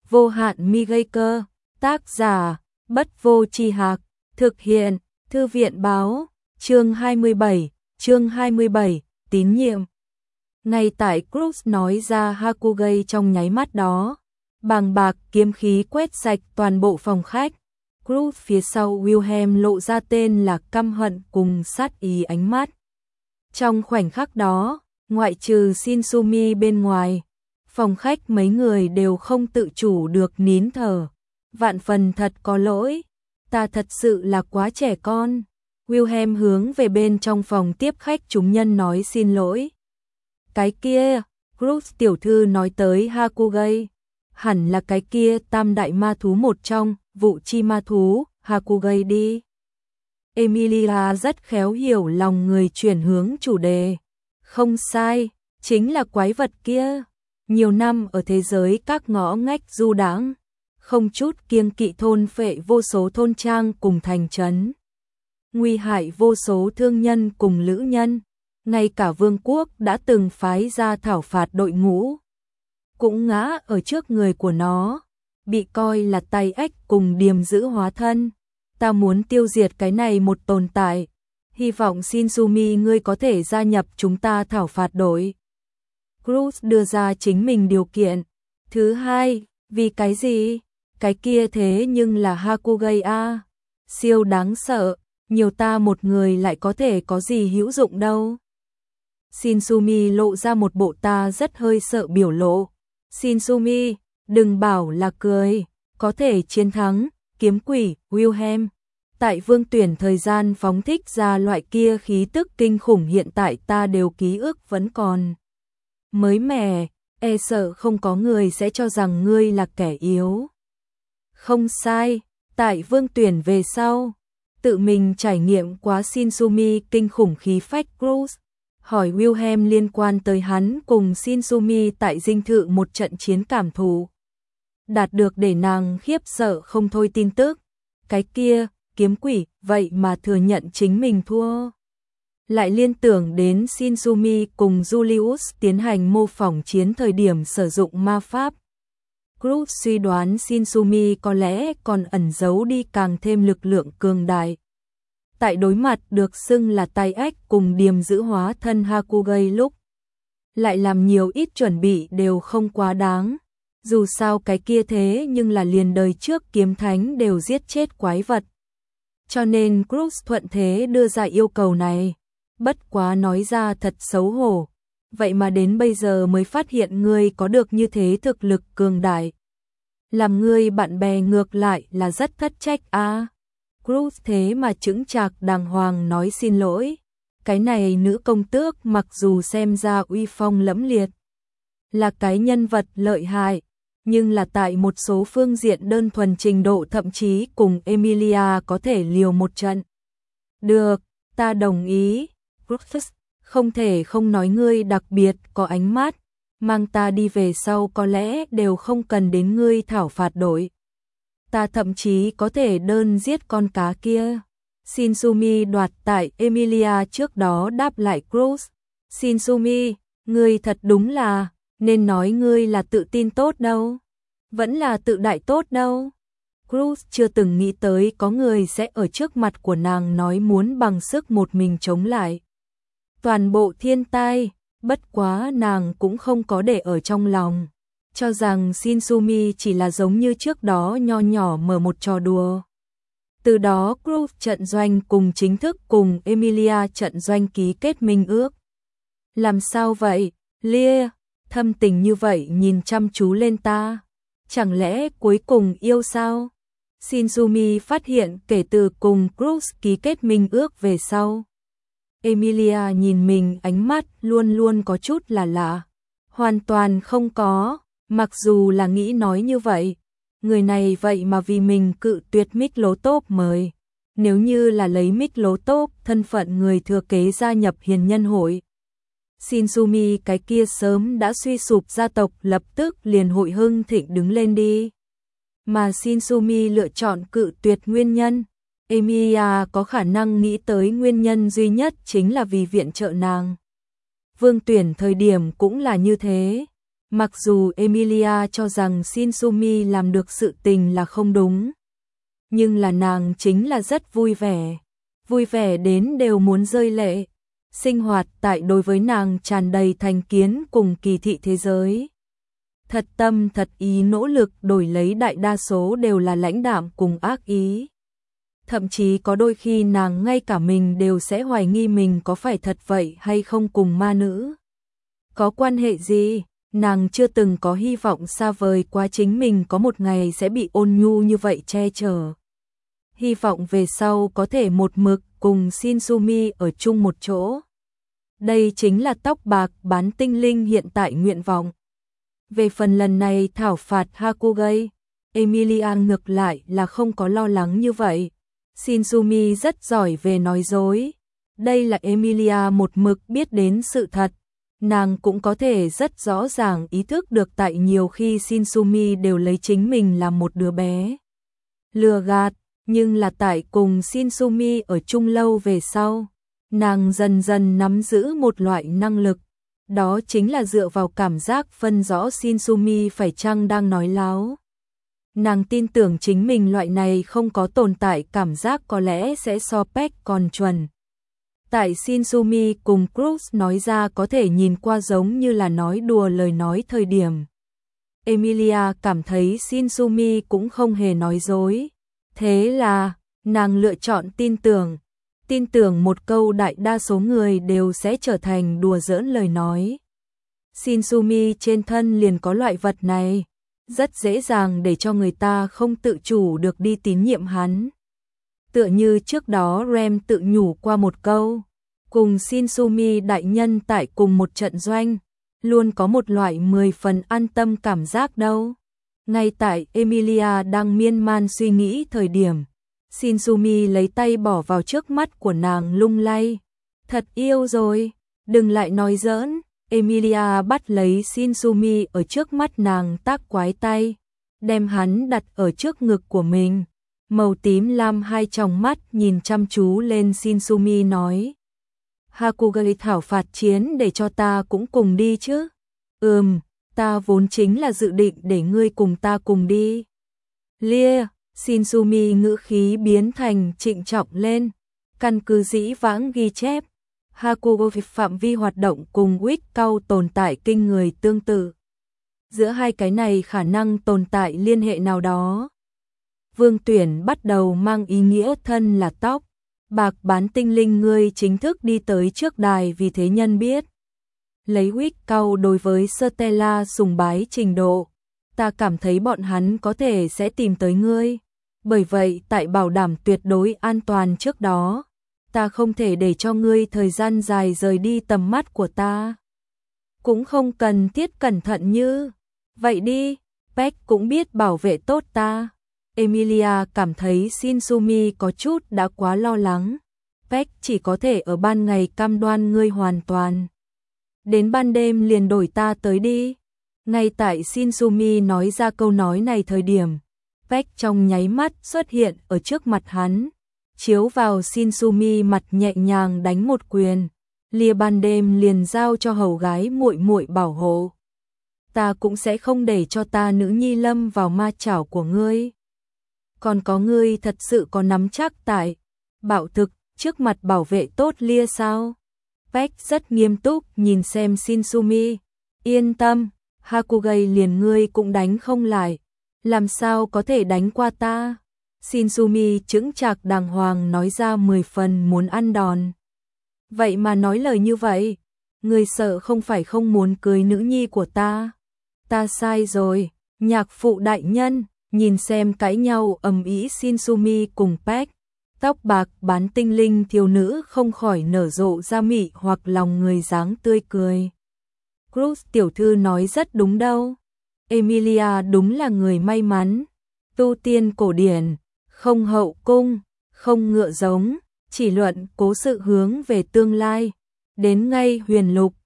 vô hạn mi gây cơ, tác giả, Bất Vô Tri Hạc, thực hiện, Thư viện Báo, chương 27, tín nhiệm. Ngay tại Cruz nói ra Hakugai trong nháy mắt đó, bàng bạc kiếm khí quét sạch toàn bộ phòng khách. Cruz phía sau Wilhelm lộ ra tên là căm hận cùng sát ý ánh mắt. Trong khoảnh khắc đó, ngoại trừ Shinsumi bên ngoài, phòng khách mấy người đều không tự chủ được nín thở. Vạn phần thật có lỗi, ta thật sự là quá trẻ con. Wilhelm hướng về bên trong phòng tiếp khách chúng nhân nói xin lỗi. Cái kia, Cruz tiểu thư nói tới Hakugai, hẳn là cái kia tam đại ma thú một trong, vụ chi ma thú, Hakugai đi. Emilia rất khéo hiểu lòng người chuyển hướng chủ đề. Không sai, chính là quái vật kia. Nhiều năm ở thế giới các ngõ ngách du đãng, không chút kiêng kỵ thôn phệ vô số thôn trang cùng thành trấn, nguy hại vô số thương nhân cùng lữ nhân, ngay cả vương quốc đã từng phái ra thảo phạt đội ngũ cũng ngã ở trước người của nó, bị coi là tay ếch cùng điềm giữ hóa thân. Ta muốn tiêu diệt cái này một tồn tại, hy vọng Shinsumi ngươi có thể gia nhập chúng ta thảo phạt đội. Cruz đưa ra chính mình điều kiện. Thứ hai, vì cái gì? Cái kia thế nhưng là Hakugai a, siêu đáng sợ, nhiều ta một người lại có thể có gì hữu dụng đâu. Shinsumi lộ ra một bộ ta rất hơi sợ biểu lộ. Shinsumi, đừng bảo là cười, có thể chiến thắng, kiếm quỷ, Wilhelm. Tại Vương Tuyển thời gian phóng thích ra loại kia khí tức kinh khủng hiện tại ta đều ký ức vẫn còn mới mẻ, e sợ không có người sẽ cho rằng ngươi là kẻ yếu. Không sai, tại Vương Tuyển về sau, tự mình trải nghiệm quá Shinsumi kinh khủng khí phách. Cruz hỏi Wilhelm liên quan tới hắn cùng Shinsumi tại dinh thự một trận chiến cảm thụ, đạt được để nàng khiếp sợ không thôi tin tức. Cái kia, kiếm quỷ, vậy mà thừa nhận chính mình thua. Lại liên tưởng đến Shinsumi cùng Julius tiến hành mô phỏng chiến thời điểm sử dụng ma pháp. Cruz suy đoán Shinsumi có lẽ còn ẩn giấu đi càng thêm lực lượng cường đại. Tại đối mặt được xưng là tay ếch cùng điềm giữ hóa thân Hakugai lúc, lại làm nhiều ít chuẩn bị đều không quá đáng. Dù sao cái kia thế nhưng là liền đời trước kiếm thánh đều giết chết quái vật. Cho nên Cruz thuận thế đưa ra yêu cầu này. Bất quá nói ra thật xấu hổ. Vậy mà đến bây giờ mới phát hiện ngươi có được như thế thực lực cường đại. Làm ngươi bạn bè ngược lại là rất thất trách a. Cruz thế mà chững chạc đàng hoàng nói xin lỗi. Cái này nữ công tước mặc dù xem ra uy phong lẫm liệt, là cái nhân vật lợi hại, nhưng là tại một số phương diện đơn thuần trình độ thậm chí cùng Emilia có thể liều một trận. Được, ta đồng ý. Rufus, không thể không nói ngươi đặc biệt có ánh mắt, mang ta đi về sau có lẽ đều không cần đến ngươi thảo phạt đội. Ta thậm chí có thể đơn giết con cá kia. Shinsumi đoạt tại Emilia trước đó đáp lại Cruz. Shinsumi, ngươi thật đúng là, nên nói ngươi là tự tin tốt đâu, vẫn là tự đại tốt đâu. Cruz chưa từng nghĩ tới có người sẽ ở trước mặt của nàng nói muốn bằng sức một mình chống lại toàn bộ thiên tai, bất quá nàng cũng không có để ở trong lòng, cho rằng Shinsumi chỉ là giống như trước đó nho nhỏ mở một trò đùa. Từ đó Cruz trận doanh cùng chính thức cùng Emilia trận doanh ký kết minh ước. Làm sao vậy, Lia, thâm tình như vậy nhìn chăm chú lên ta, chẳng lẽ cuối cùng yêu sao? Shinsumi phát hiện kể từ cùng Cruz ký kết minh ước về sau, Emilia nhìn mình ánh mắt luôn luôn có chút là lạ. Hoàn toàn không có, mặc dù là nghĩ nói như vậy. Người này vậy mà vì mình cự tuyệt Miklotov mời. Nếu như là lấy Miklotov thân phận người thừa kế gia nhập hiền nhân hội, Shinsumi cái kia sớm đã suy sụp gia tộc lập tức liền hội hưng thịnh đứng lên đi. Mà Shinsumi lựa chọn cự tuyệt nguyên nhân, Emilia có khả năng nghĩ tới nguyên nhân duy nhất chính là vì viện trợ nàng. Vương Tuyển thời điểm cũng là như thế, Mặc dù Emilia cho rằng Shinsumi làm được sự tình là không đúng, nhưng là nàng chính là rất vui vẻ đến đều muốn rơi lệ. Sinh hoạt tại đối với nàng tràn đầy thành kiến cùng kỳ thị thế giới. Thật tâm thật ý nỗ lực đổi lấy đại đa số đều là lãnh đạm cùng ác ý. Thậm chí có đôi khi nàng ngay cả mình đều sẽ hoài nghi mình có phải thật vậy hay không cùng ma nữ. Có quan hệ gì? Nàng chưa từng có hy vọng xa vời quá chính mình có một ngày sẽ bị ôn nhu như vậy che chở. Hy vọng về sau có thể một mực cùng Shinsumi ở chung một chỗ. Đây chính là tóc bạc bán tinh linh hiện tại nguyện vọng. Về phần lần này thảo phạt Hakugai, Emilia ngược lại là không có lo lắng như vậy. Shinsumi rất giỏi về nói dối. Đây là Emilia một mực biết đến sự thật. Nàng cũng có thể rất rõ ràng ý thức được tại nhiều khi Shinsumi đều lấy chính mình làm một đứa bé. Lừa gạt, nhưng là tại cùng Shinsumi ở chung lâu về sau. Nàng dần dần nắm giữ một loại năng lực. Đó chính là dựa vào cảm giác phân rõ Shinsumi phải chăng đang nói láo. Nàng tin tưởng chính mình loại này không có tồn tại cảm giác có lẽ sẽ so Peck còn chuẩn. Tại Shinsumi cùng Cruz nói ra có thể nhìn qua giống như là nói đùa lời nói thời điểm. Emilia cảm thấy Shinsumi cũng không hề nói dối. Thế là, nàng lựa chọn tin tưởng một câu đại đa số người đều sẽ trở thành đùa giỡn lời nói. Shinsumi trên thân liền có loại vật này, rất dễ dàng để cho người ta không tự chủ được đi tín nhiệm hắn. Tựa như trước đó Rem tự nhủ qua một câu, cùng Shinsumi đại nhân tại cùng một trận doanh, luôn có một loại 10 phần an tâm cảm giác đâu. Ngay tại Emilia đang miên man suy nghĩ thời điểm, Shinsumi lấy tay bỏ vào trước mắt của nàng lung lay. Thật yêu rồi, đừng lại nói giỡn. Emilia bắt lấy Shinsumi ở trước mắt nàng tác quái tay, đem hắn đặt ở trước ngực của mình. Màu tím lam hai tròng mắt nhìn chăm chú lên Shinsumi nói. Hakugai thảo phạt chiến để cho ta cũng cùng đi chứ? Ta vốn chính là dự định để ngươi cùng ta cùng đi. Lia, Shinsumi ngữ khí biến thành trịnh trọng lên. Căn cứ dĩ vãng ghi chép, Hakugai phạm vi hoạt động cùng Wickau tồn tại kinh người tương tự. Giữa hai cái này khả năng tồn tại liên hệ nào đó. Vương Tuyển bắt đầu mang ý nghĩa thân là tóc bạc bán tinh linh ngươi chính thức đi tới trước đài vì thế nhân biết. Lấy Wickau đối với Stella sùng bái trình độ, ta cảm thấy bọn hắn có thể sẽ tìm tới ngươi. Bởi vậy tại bảo đảm tuyệt đối an toàn trước đó, ta không thể để cho ngươi thời gian dài rời đi tầm mắt của ta. Cũng không cần thiết cẩn thận như vậy đi, Peck cũng biết bảo vệ tốt ta. Emilia cảm thấy Shinsumi có chút đã quá lo lắng. Peck chỉ có thể ở ban ngày cam đoan ngươi hoàn toàn. Đến ban đêm liền đổi ta tới đi. Ngay tại Shinsumi nói ra câu nói này thời điểm, Peck trong nháy mắt xuất hiện ở trước mặt hắn, chiếu vào Shinsumi mặt nhẹ nhàng đánh một quyền. Lia ban đêm liền giao cho hầu gái muội muội bảo hộ. Ta cũng sẽ không để cho ta nữ nhi lâm vào ma chảo của ngươi. Còn có ngươi thật sự có nắm chắc tại bạo thực trước mặt bảo vệ tốt Lia sao? Peck rất nghiêm túc nhìn xem Shinsumi. Yên tâm, Hakugai liền ngươi cũng đánh không lại. Làm sao có thể đánh qua ta? Shinsumi chững chạc đàng hoàng nói ra 10 phần muốn ăn đòn. Vậy mà nói lời như vậy, ngươi sợ không phải không muốn cưới nữ nhi của ta. Ta sai rồi, nhạc phụ đại nhân, nhìn xem cãi nhau ầm ĩ Shinsumi cùng Peck. Tóc bạc bán tinh linh thiếu nữ không khỏi nở rộ ra mị hoặc lòng người dáng tươi cười. Cruz tiểu thư nói rất đúng đâu. Emilia đúng là người may mắn. Tu tiên cổ điển, không hậu cung, không ngựa giống, chỉ luận cố sự hướng về tương lai. Đến ngay huyền lục,